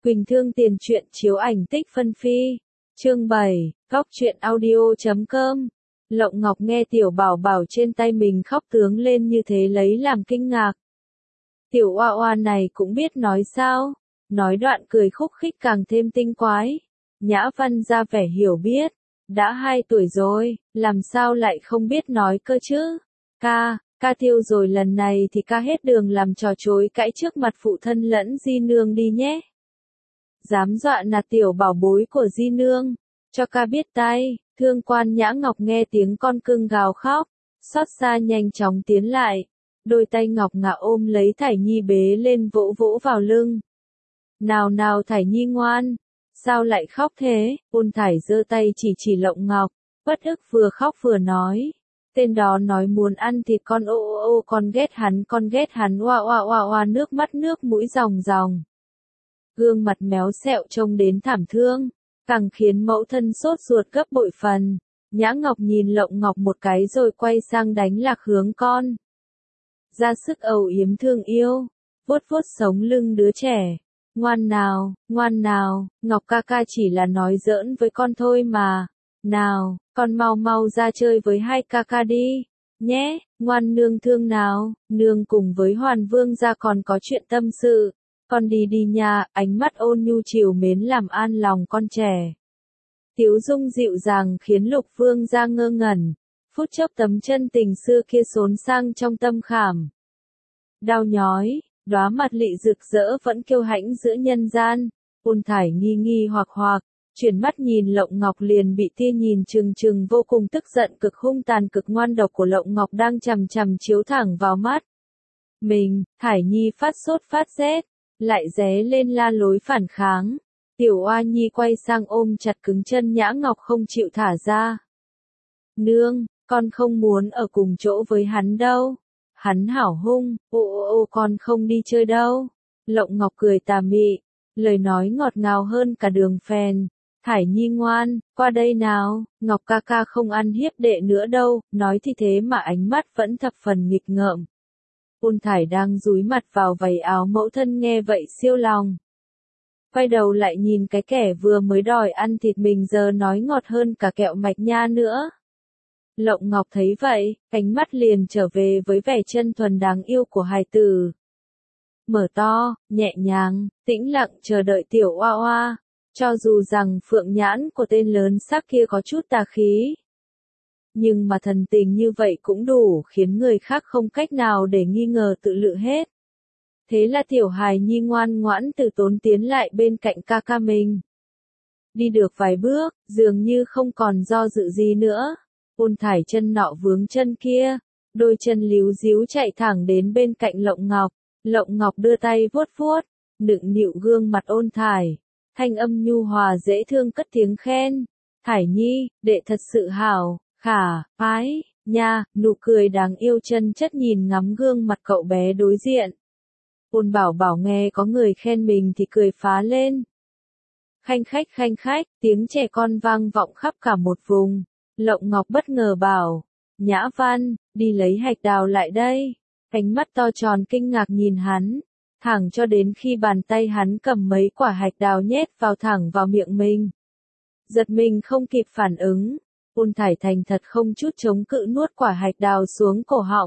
Quỳnh Thương Tiền Truyện chiếu ảnh tích phân phi. Chương 7, Góc truyện audio.com. Lộng Ngọc nghe Tiểu Bảo Bảo trên tay mình khóc tướng lên như thế lấy làm kinh ngạc. Tiểu oa oa này cũng biết nói sao, nói đoạn cười khúc khích càng thêm tinh quái. Nhã Văn ra vẻ hiểu biết, đã 2 tuổi rồi, làm sao lại không biết nói cơ chứ? Ca tiêu rồi lần này thì ca hết đường làm trò chối cãi trước mặt phụ thân lẫn di nương đi nhé. Dám dọa nạt tiểu bảo bối của di nương, cho ca biết tay. Thương quan Nhã Ngọc nghe tiếng con cưng gào khóc, xót xa nhanh chóng tiến lại, đôi tay ngọc ngà ôm lấy Thải Nhi bế lên vỗ vỗ vào lưng. Nào Thải Nhi ngoan, sao lại khóc thế? Ôn Thải giơ tay chỉ Lộng Ngọc, bất ức vừa khóc vừa nói. Tên đó nói muốn ăn thịt con, ô con ghét hắn oa nước mũi ròng. Gương mặt méo xẹo trông đến thảm thương, càng khiến mẫu thân sốt ruột gấp bội phần. Nhã Ngọc nhìn Lộng Ngọc một cái rồi quay sang đánh lạc hướng con. Ra sức âu yếm thương yêu, vuốt sống lưng đứa trẻ. Ngoan nào, Ngọc ca chỉ là nói giỡn với con thôi mà. Nào, con mau ra chơi với hai ca đi, nhé, ngoan nương thương nào, nương cùng với Hoàn Vương gia còn có chuyện tâm sự. Con đi nha, ánh mắt ôn nhu chiều mến làm an lòng con trẻ. Tiếu dung dịu dàng khiến Lục Vương gia ngơ ngẩn, phút chốc tấm chân tình xưa kia xốn sang trong tâm khảm. Đau nhói, đóa mặt lị rực rỡ vẫn kiêu hãnh giữa nhân gian. Ôn Thải nghi hoặc, chuyển mắt nhìn Lộng Ngọc liền bị tia nhìn trừng vô cùng tức giận cực hung tàn cực ngoan độc của Lộng Ngọc đang chằm chiếu thẳng vào mắt. Thải Nhi phát sốt phát rét, lại ré lên la lối phản kháng. Tiểu Oa Nhi quay sang ôm chặt cứng chân Nhã Ngọc không chịu thả ra. Nương, con không muốn ở cùng chỗ với hắn đâu. Hắn hảo hung, con không đi chơi đâu. Lộng Ngọc cười tà mị, lời nói ngọt ngào hơn cả đường phèn. Thải Nhi ngoan, qua đây nào, Ngọc ca không ăn hiếp đệ nữa đâu, nói thì thế mà ánh mắt vẫn thập phần nghịch ngợm. Ôn Thải đang dúi mặt vào vầy áo mẫu thân nghe vậy siêu lòng. Quay đầu lại nhìn cái kẻ vừa mới đòi ăn thịt mình giờ nói ngọt hơn cả kẹo mạch nha nữa. Lộng Ngọc thấy vậy, ánh mắt liền trở về với vẻ chân thuần đáng yêu của hài tử. Mở to, nhẹ nhàng, tĩnh lặng chờ đợi tiểu oa oa, cho dù rằng phượng nhãn của tên lớn xác kia có chút tà khí. Nhưng mà thần tình như vậy cũng đủ khiến người khác không cách nào để nghi ngờ tự lự hết. Thế là tiểu hài nhi ngoan ngoãn từ tốn tiến lại bên cạnh ca mình. Đi được vài bước, dường như không còn do dự gì nữa. Ôn Thải chân nọ vướng chân kia, đôi chân líu díu chạy thẳng đến bên cạnh Lộng Ngọc. Lộng Ngọc đưa tay vuốt, nựng nịu gương mặt Ôn Thải, thanh âm nhu hòa dễ thương cất tiếng khen. Thải Nhi, đệ thật sự hảo, khả, ái, nha, nụ cười đáng yêu chân chất nhìn ngắm gương mặt cậu bé đối diện. Ôn Bảo Bảo nghe có người khen mình thì cười phá lên. Khanh khách, tiếng trẻ con vang vọng khắp cả một vùng. Lộng Ngọc bất ngờ bảo, Nhã Văn, đi lấy hạch đào lại đây. Ánh mắt to tròn kinh ngạc nhìn hắn, thẳng cho đến khi bàn tay hắn cầm mấy quả hạch đào nhét thẳng vào miệng mình. Giật mình không kịp phản ứng, Ôn Thải thành thật không chút chống cự nuốt quả hạch đào xuống cổ họng.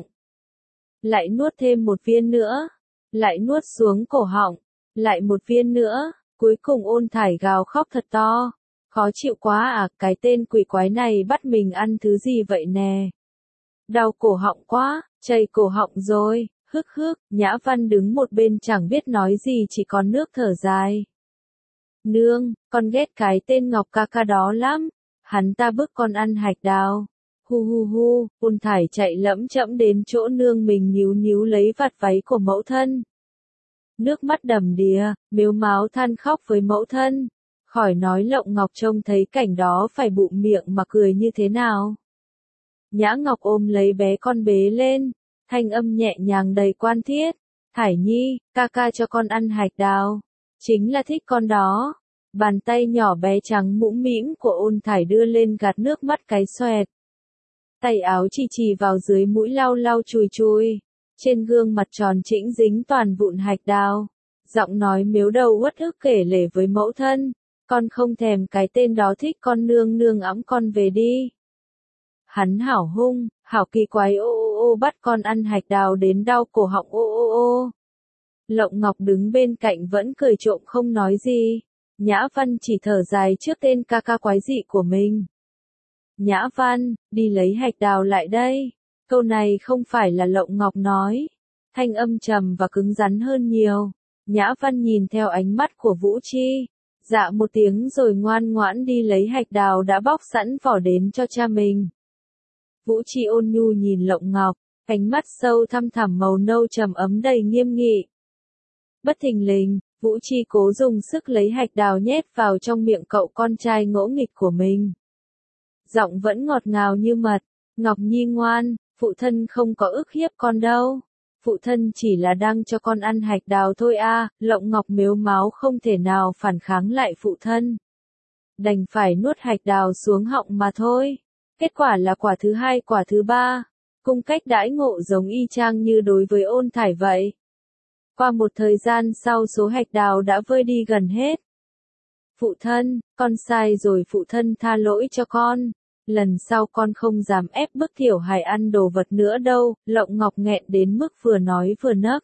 Lại nuốt thêm một viên nữa, lại nuốt xuống cổ họng, lại một viên nữa, cuối cùng Ôn Thải gào khóc thật to. Khó chịu quá à, cái tên quỷ quái này bắt mình ăn thứ gì vậy nè. Đau cổ họng quá, chảy cổ họng rồi, hức, Nhã Văn đứng một bên chẳng biết nói gì chỉ còn nước thở dài. Nương, con ghét cái tên Ngọc ca đó lắm, hắn ta bức con ăn hạch đào. Hu, Ôn Thải chạy lẫm chẫm đến chỗ nương mình níu lấy vạt váy của mẫu thân. Nước mắt đầm đìa, mếu máo than khóc với mẫu thân. Khỏi nói Lộng Ngọc trông thấy cảnh đó phải bụm miệng mà cười như thế nào. Nhã Ngọc ôm lấy bé con bế lên, thanh âm nhẹ nhàng đầy quan thiết. Thải Nhi, ca cho con ăn hạch đào. Chính là thích con đó. Bàn tay nhỏ bé trắng mũm mĩm của Ôn Thải đưa lên gạt nước mắt cái xoẹt. Tay áo chỉ vào dưới mũi lau chùi. Trên gương mặt tròn trĩnh dính toàn vụn hạch đào. Giọng nói miếu đầu uất ức kể lể với mẫu thân, con không thèm cái tên đó thích con nương nương ẵm con về đi. Hắn hảo hung, hảo kỳ quái ô ô ô bắt con ăn hạch đào đến đau cổ họng ô ô ô. Lộng Ngọc đứng bên cạnh vẫn cười trộm không nói gì. Nhã Văn chỉ thở dài trước tên ca ca quái dị của mình. Nhã Văn, đi lấy hạch đào lại đây. Câu này không phải là Lộng Ngọc nói. Thanh âm trầm và cứng rắn hơn nhiều. Nhã Văn nhìn theo ánh mắt của Vũ Chi. Dạ một tiếng rồi ngoan ngoãn đi lấy hạch đào đã bóc sẵn vỏ đến cho cha mình. Vũ Chi ôn nhu nhìn Lộng Ngọc, ánh mắt sâu thăm thẳm màu nâu trầm ấm đầy nghiêm nghị. Bất thình lình, Vũ Chi cố dùng sức lấy hạch đào nhét vào trong miệng cậu con trai ngỗ nghịch của mình. Giọng vẫn ngọt ngào như mật, Ngọc Nhi ngoan, phụ thân không có ức hiếp con đâu. Phụ thân chỉ là đang cho con ăn hạch đào thôi a. Lộng Ngọc mếu máo không thể nào phản kháng lại phụ thân. Đành phải nuốt hạch đào xuống họng mà thôi. Kết quả là quả thứ hai quả thứ ba. Cung cách đãi ngộ giống y chang như đối với Ôn Thải vậy. Qua một thời gian sau số hạch đào đã vơi đi gần hết. Phụ thân, con sai rồi phụ thân tha lỗi cho con. Lần sau con không dám ép bức Tiểu Hải ăn đồ vật nữa đâu. Lộng Ngọc nghẹn đến mức vừa nói vừa nấc.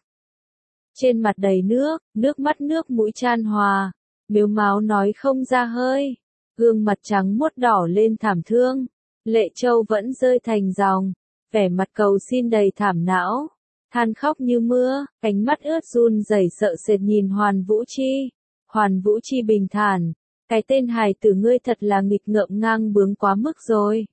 Trên mặt đầy nước mắt nước mũi chan hòa. Mếu máo nói không ra hơi. Gương mặt trắng muốt đỏ lên thảm thương. Lệ Châu vẫn rơi thành dòng. Vẻ mặt cầu xin đầy thảm não. Than khóc như mưa, ánh mắt ướt run rẩy sợ sệt nhìn Hoàn Vũ Chi. Hoàn Vũ Chi bình thản, cái tên hài tử ngươi thật là nghịch ngợm ngang bướng quá mức rồi.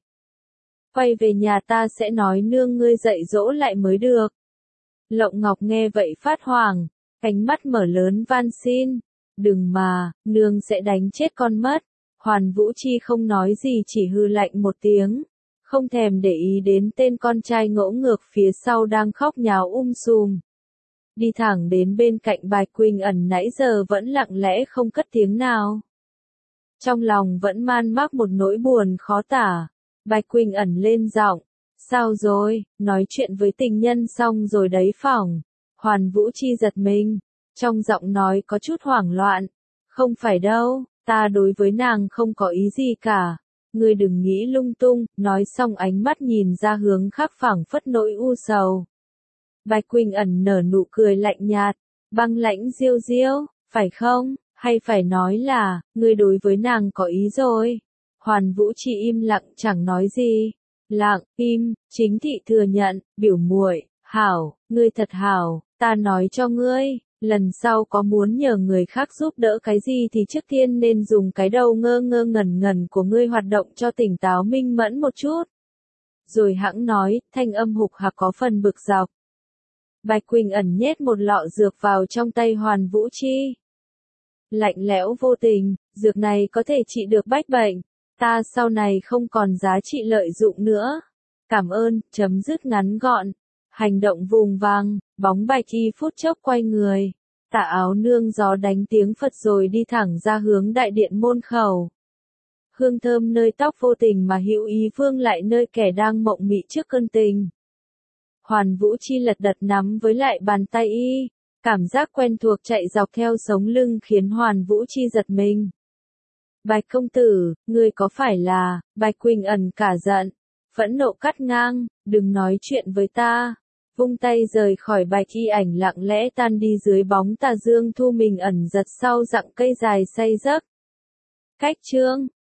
Quay về nhà ta sẽ nói nương ngươi dạy dỗ lại mới được. Lộng Ngọc nghe vậy phát hoảng, ánh mắt mở lớn van xin. Đừng mà, nương sẽ đánh chết con mất. Hoàn Vũ Chi không nói gì chỉ hừ lạnh một tiếng. Không thèm để ý đến tên con trai ngỗ ngược phía sau đang khóc nháo sùm. Đi thẳng đến bên cạnh Bạch Quỳnh Ẩn nãy giờ vẫn lặng lẽ không cất tiếng nào. Trong lòng vẫn man mác một nỗi buồn khó tả. Bạch Quỳnh Ẩn lên giọng. Sao rồi, nói chuyện với tình nhân xong rồi đấy phỏng. Hoàn Vũ Chi giật mình. Trong giọng nói có chút hoảng loạn. Không phải đâu, ta đối với nàng không có ý gì cả. Ngươi đừng nghĩ lung tung, nói xong ánh mắt nhìn ra hướng khác phảng phất nỗi u sầu. Bạch Quỳnh Ẩn nở nụ cười lạnh nhạt, băng lãnh diêu diêu, phải không, hay phải nói là, ngươi đối với nàng có ý rồi. Hoàn Vũ Chi im lặng chẳng nói gì. Lặng, im, Chính Thị thừa nhận, biểu muội, hảo, ngươi thật hảo, ta nói cho ngươi. Lần sau có muốn nhờ người khác giúp đỡ cái gì thì trước tiên nên dùng cái đầu ngơ ngơ ngẩn ngẩn của ngươi hoạt động cho tỉnh táo minh mẫn một chút. Rồi hãng nói, thanh âm hục hạc có phần bực dọc. Bạch Quỳnh Ẩn nhét một lọ dược vào trong tay Hoàn Vũ Chi. Lạnh lẽo vô tình, dược này có thể trị được bách bệnh. Ta sau này không còn giá trị lợi dụng nữa. Cảm ơn, chấm dứt ngắn gọn. Hành động vùng vàng, bóng Bạch Y phút chốc quay người. Tà áo nương gió đánh tiếng Phật rồi đi thẳng ra hướng đại điện môn khẩu. Hương thơm nơi tóc vô tình mà hữu ý vương lại nơi kẻ đang mộng mị trước cơn tình. Hoàn Vũ Chi lật đật nắm với lại bàn tay y. Cảm giác quen thuộc chạy dọc theo sống lưng khiến Hoàn Vũ Chi giật mình. Bạch công tử, ngươi có phải là, Bạch Quỳnh Ẩn cả giận, phẫn nộ cắt ngang, đừng nói chuyện với ta. Vung tay rời khỏi Bạch Y ảnh lặng lẽ tan đi dưới bóng tà dương thu mình ẩn giật sau dặng cây dài say giấc. Cách chương